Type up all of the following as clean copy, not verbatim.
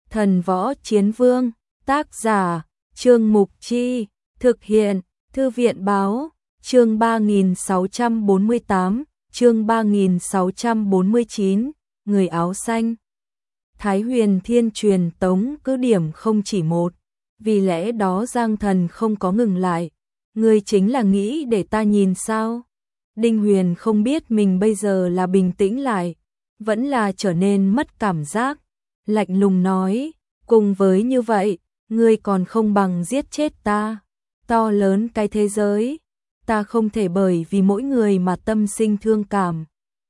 Thần Võ Chiến Vương, tác giả, Trương Mục Chi, thực hiện, Thư viện Báo, chương 3648, chương 3649, người áo xanh. Thái Huyền Thiên truyền tống cứ điểm không chỉ một, vì lẽ đó Giang Thần không có ngừng lại. Ngươi chính là nghĩ để ta nhìn sao? Đinh Huyền không biết mình bây giờ là bình tĩnh lại, vẫn là trở nên mất cảm giác, lạnh lùng nói, cùng với như vậy, ngươi còn không bằng giết chết ta. To lớn cái thế giới, ta không thể bởi vì mỗi người mà tâm sinh thương cảm.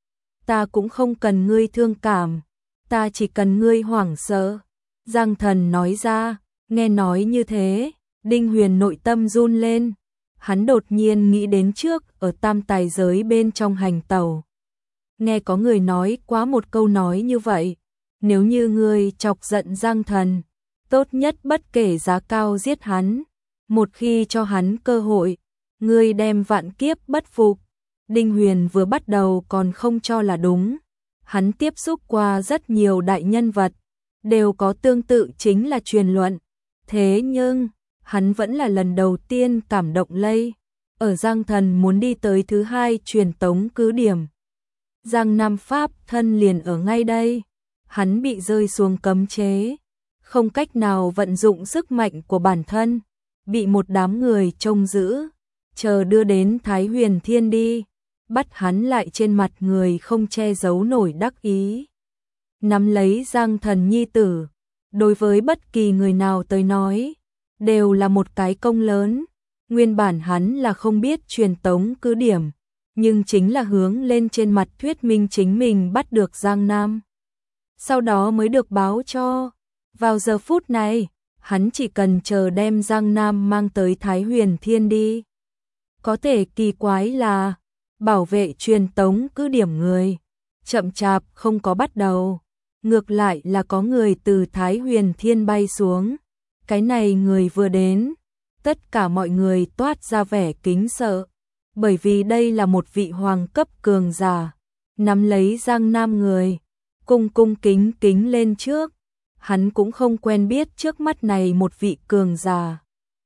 Ta cũng không cần ngươi thương cảm, ta chỉ cần ngươi hoảng sợ. Giang Thần nói ra, nghe nói như thế, Đinh Huyền nội tâm run lên. Hắn đột nhiên nghĩ đến trước ở tam tài giới bên trong hành tẩu. Nghe có người nói quá một câu nói như vậy, nếu như ngươi chọc giận Giang Thần, tốt nhất bất kể giá cao giết hắn, một khi cho hắn cơ hội, ngươi đem vạn kiếp bất phục. Đinh Huyền vừa bắt đầu còn không cho là đúng, hắn tiếp xúc qua rất nhiều đại nhân vật, đều có tương tự chính là truyền luận, thế nhưng hắn vẫn là lần đầu tiên cảm động lây. Ở Giang Thần muốn đi tới thứ hai truyền tống cứ điểm, Giang Nam Pháp thân liền ở ngay đây, hắn bị rơi xuống cấm chế, không cách nào vận dụng sức mạnh của bản thân, bị một đám người trông giữ, chờ đưa đến Thái Huyền Thiên đi, bắt hắn lại trên mặt người không che giấu nổi đắc ý. Nắm lấy Giang Thần nhi tử, đối với bất kỳ người nào tới nói, đều là một cái công lớn. Nguyên bản hắn là không biết truyền tống cứ điểm, nhưng chính là hướng lên trên mặt thuyết minh chính mình bắt được Giang Nam. Sau đó mới được báo cho, vào giờ phút này, hắn chỉ cần chờ đem Giang Nam mang tới Thái Huyền Thiên đi. Có thể kỳ quái là, bảo vệ truyền tống cứ điểm người, chậm chạp không có bắt đầu, ngược lại là có người từ Thái Huyền Thiên bay xuống. Cái này người vừa đến, tất cả mọi người toát ra vẻ kính sợ, bởi vì đây là một vị hoàng cấp cường giả, nắm lấy Giang Nam người, cung cung kính kính lên trước, hắn cũng không quen biết trước mắt này một vị cường giả.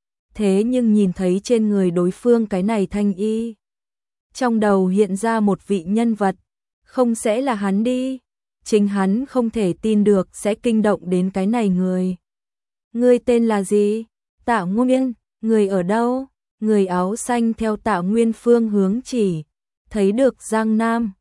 Thế nhưng nhìn thấy trên người đối phương cái này thanh y, trong đầu hiện ra một vị nhân vật, không sẽ là hắn đi, chính hắn không thể tin được sẽ kinh động đến cái này người. Ngươi tên là gì? Tạ Nguyên, người ở đâu? Người áo xanh theo Tạ Nguyên phương hướng chỉ, thấy được Giang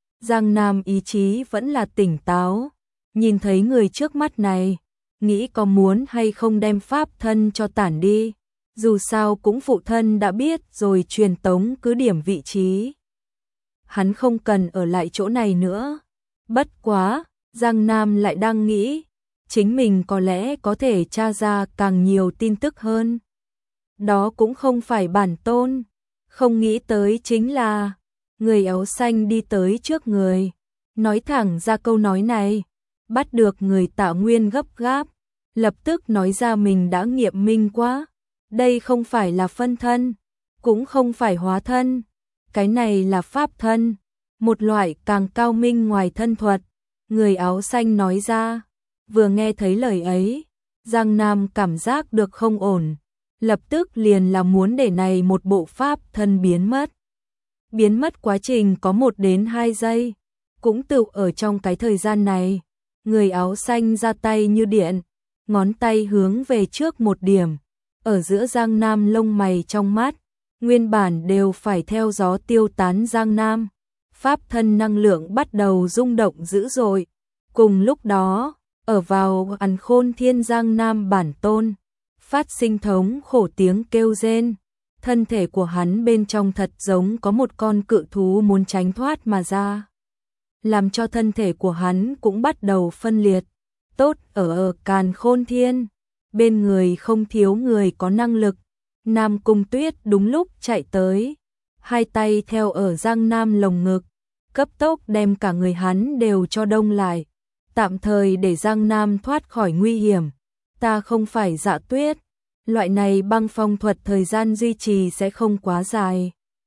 Nam ý chí vẫn là tỉnh táo, nhìn thấy người trước mắt này, nghĩ có muốn hay không đem pháp thân cho tản đi, dù sao cũng phụ thân đã biết rồi truyền tống cứ điểm vị trí. Hắn không cần ở lại chỗ này nữa, bất quá, Giang Nam lại đang nghĩ, chính mình có lẽ có thể tra ra càng nhiều tin tức hơn. Đó cũng không phải bản tôn, không nghĩ tới chính là, người áo xanh đi tới trước người, nói thẳng ra câu nói này, bắt được người Tạ Nguyên gấp gáp, lập tức nói ra mình đã nghiệm minh quá, đây không phải là phân thân, cũng không phải hóa thân, cái này là pháp thân, một loại càng cao minh ngoài thân thuật, người áo xanh nói ra. Vừa nghe thấy lời ấy, Giang Nam cảm giác được không ổn, lập tức liền là muốn để này một bộ pháp thân biến mất. Biến mất quá trình có 1 đến 2 giây, cũng tự ở trong cái thời gian này, người áo xanh ra tay như điện, ngón tay hướng về trước một điểm, ở giữa Giang Nam lông mày trong mắt, nguyên bản đều phải theo gió tiêu tán Giang Nam, pháp thân năng lượng bắt đầu rung động dữ dội, cùng lúc đó, ở vào Ẩn Khôn Thiên Giang Nam bản tôn, phát sinh thống khổ tiếng kêu rên, thân thể của hắn bên trong thật giống có một con cự thú muốn tránh thoát mà ra, làm cho thân thể của hắn cũng bắt đầu phân liệt. Tốt ở Càn Khôn Thiên, bên người không thiếu người có năng lực, Nam Cung Tuyết đúng lúc chạy tới, hai tay theo ở Giang Nam lồng ngực, cấp tốc đem cả người hắn đều cho đông lại, tạm thời để Giang Nam thoát khỏi nguy hiểm. Ta không phải Dạ Tuyết, loại này băng phong thuật thời gian duy trì sẽ không quá dài.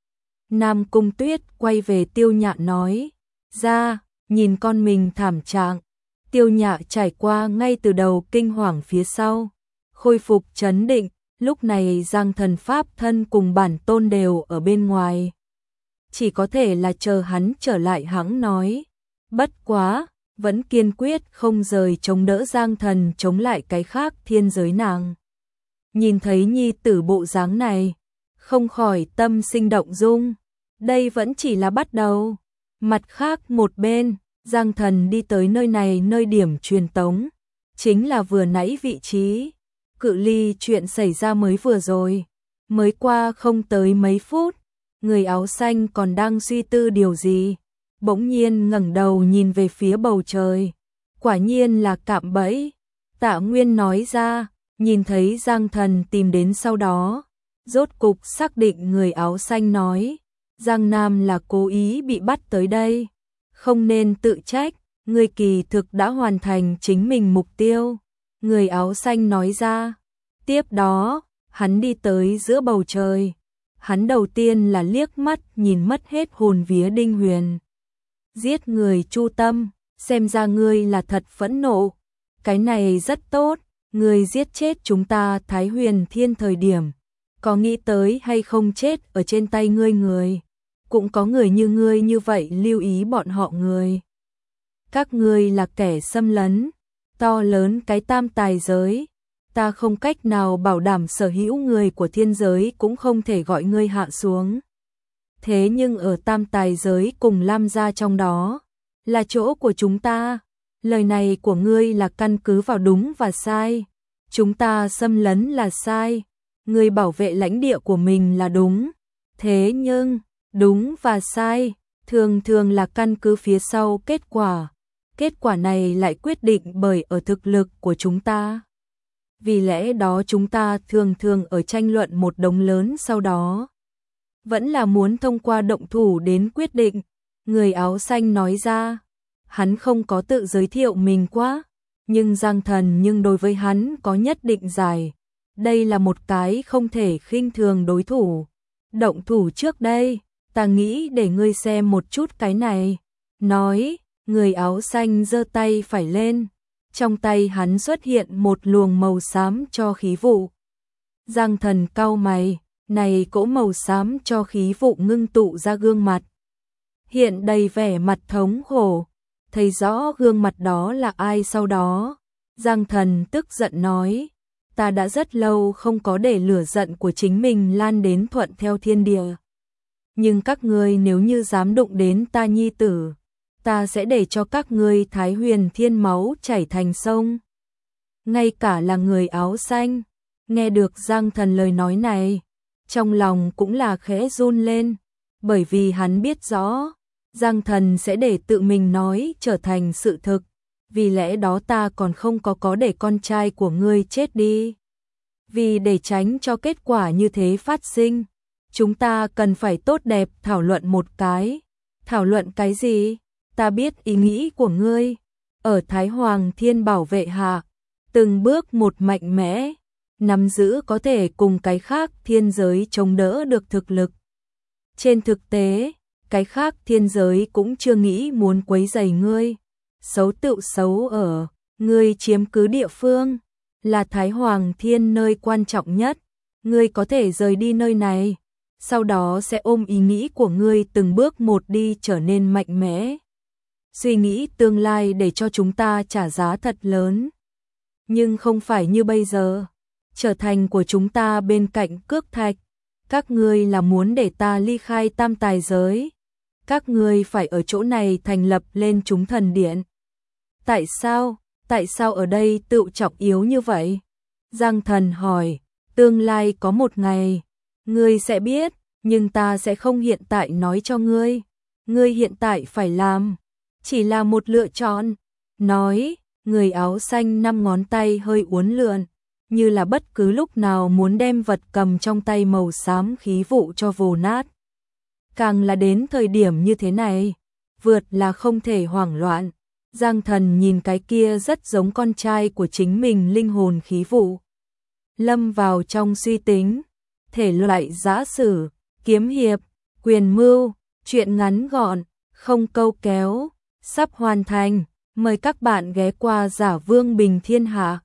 Nam Cung Tuyết quay về Tiêu Nhạn nói, ra, nhìn con mình thảm trạng. Tiêu Nhạ trải qua ngay từ đầu kinh hoàng phía sau, khôi phục trấn định, lúc này Giang Thần pháp thân cùng bản tôn đều ở bên ngoài. Chỉ có thể là chờ hắn trở lại hãng nói. Bất quá, vẫn kiên quyết không rời chống đỡ Giang Thần chống lại cái khác thiên giới nàng. Nhìn thấy nhi tử bộ dáng này, không khỏi tâm sinh động dung. Đây vẫn chỉ là bắt đầu. Mặt khác một bên, Giang Thần đi tới nơi này, nơi điểm truyền tống, chính là vừa nãy vị trí. Cự ly chuyện xảy ra mới vừa rồi, mới qua không tới mấy phút, người áo xanh còn đang suy tư điều gì, bỗng nhiên ngẩng đầu nhìn về phía bầu trời. Quả nhiên là cạm bẫy, Tạ Nguyên nói ra, nhìn thấy Giang Thần tìm đến sau đó, rốt cục xác định người áo xanh nói, Giang Nam là cố ý bị bắt tới đây, không nên tự trách, người kỳ thực đã hoàn thành chính mình mục tiêu. Người áo xanh nói ra, tiếp đó, hắn đi tới giữa bầu trời, hắn đầu tiên là liếc mắt nhìn mất hết hồn vía Đinh Huyền. Giết người chu tâm, xem ra ngươi là thật phẫn nộ, cái này rất tốt, ngươi giết chết chúng ta Thái Huyền Thiên thời điểm, có nghĩ tới hay không chết ở trên tay ngươi người, cũng có người như ngươi như vậy lưu ý bọn họ người. Các ngươi là kẻ xâm lấn, to lớn cái tam tài giới, ta không cách nào bảo đảm sở hữu người của thiên giới cũng không thể gọi ngươi hạ xuống. Thế nhưng ở tam tài giới cùng Lam gia trong đó, là chỗ của chúng ta, lời này của ngươi là căn cứ vào đúng và sai. Chúng ta xâm lấn là sai, ngươi bảo vệ lãnh địa của mình là đúng. Thế nhưng, đúng và sai, thường thường là căn cứ phía sau kết quả. Kết quả này lại quyết định bởi ở thực lực của chúng ta. Vì lẽ đó chúng ta thường thường ở tranh luận một đống lớn sau đó. Vẫn là muốn thông qua động thủ đến quyết định. Người áo xanh nói ra, hắn không có tự giới thiệu mình quá, nhưng Giang Thần nhưng đối với hắn có nhất định giải. Đây là một cái không thể khinh thường đối thủ. Động thủ trước đây, ta nghĩ để ngươi xem một chút cái này. Nói, người áo xanh giơ tay phải lên, trong tay hắn xuất hiện một luồng màu xám cho khí vụ. Giang Thần cau mày, này cỗ màu xám cho khí vụ ngưng tụ ra gương mặt. Hiện đầy vẻ mặt thống khổ, thấy rõ gương mặt đó là ai sau đó. Giang Thần tức giận nói, ta đã rất lâu không có để lửa giận của chính mình lan đến thuận theo thiên địa. Nhưng các ngươi nếu như dám đụng đến ta nhi tử, ta sẽ để cho các ngươi Thái Huyền Thiên máu chảy thành sông. Ngay cả là người áo xanh, nghe được Giang Thần lời nói này, trong lòng cũng là khẽ run lên, bởi vì hắn biết rõ, Giang Thần sẽ để tự mình nói trở thành sự thực, vì lẽ đó ta còn không có để con trai của ngươi chết đi. Vì để tránh cho kết quả như thế phát sinh, chúng ta cần phải tốt đẹp thảo luận một cái. Thảo luận cái gì? Ta biết ý nghĩ của ngươi, ở Thái Hoàng Thiên bảo vệ hạ, từng bước một mạnh mẽ, nắm giữ có thể cùng cái khác thiên giới chống đỡ được thực lực. Trên thực tế, cái khác thiên giới cũng chưa nghĩ muốn quấy rầy ngươi, xấu tựu xấu ở, ngươi chiếm cứ địa phương, là Thái Hoàng Thiên nơi quan trọng nhất, ngươi có thể rời đi nơi này, sau đó sẽ ôm ý nghĩ của ngươi từng bước một đi trở nên mạnh mẽ. Suy nghĩ tương lai để cho chúng ta trả giá thật lớn. Nhưng không phải như bây giờ, trở thành của chúng ta bên cạnh cước thạch. Các ngươi là muốn để ta ly khai tam tài giới. Các ngươi phải ở chỗ này thành lập lên chúng thần điện. Tại sao? Tại sao ở đây tự trọng yếu như vậy? Giang Thần hỏi, tương lai có một ngày, ngươi sẽ biết, nhưng ta sẽ không hiện tại nói cho ngươi. Ngươi hiện tại phải làm, chỉ là một lựa chọn. Nói, người áo xanh 5 ngón tay hơi uốn lượn, như là bất cứ lúc nào muốn đem vật cầm trong tay màu xám khí vụ cho vồ nát. Càng là đến thời điểm như thế này, vượt là không thể hoảng loạn. Giang Thần nhìn cái kia rất giống con trai của chính mình linh hồn khí vụ. Lâm vào trong suy tính, thể loại giã sử, kiếm hiệp, quyền mưu, chuyện ngắn gọn, không câu kéo, sắp hoàn thành. Mời các bạn ghé qua Giả Vương Bình Thiên Hạ.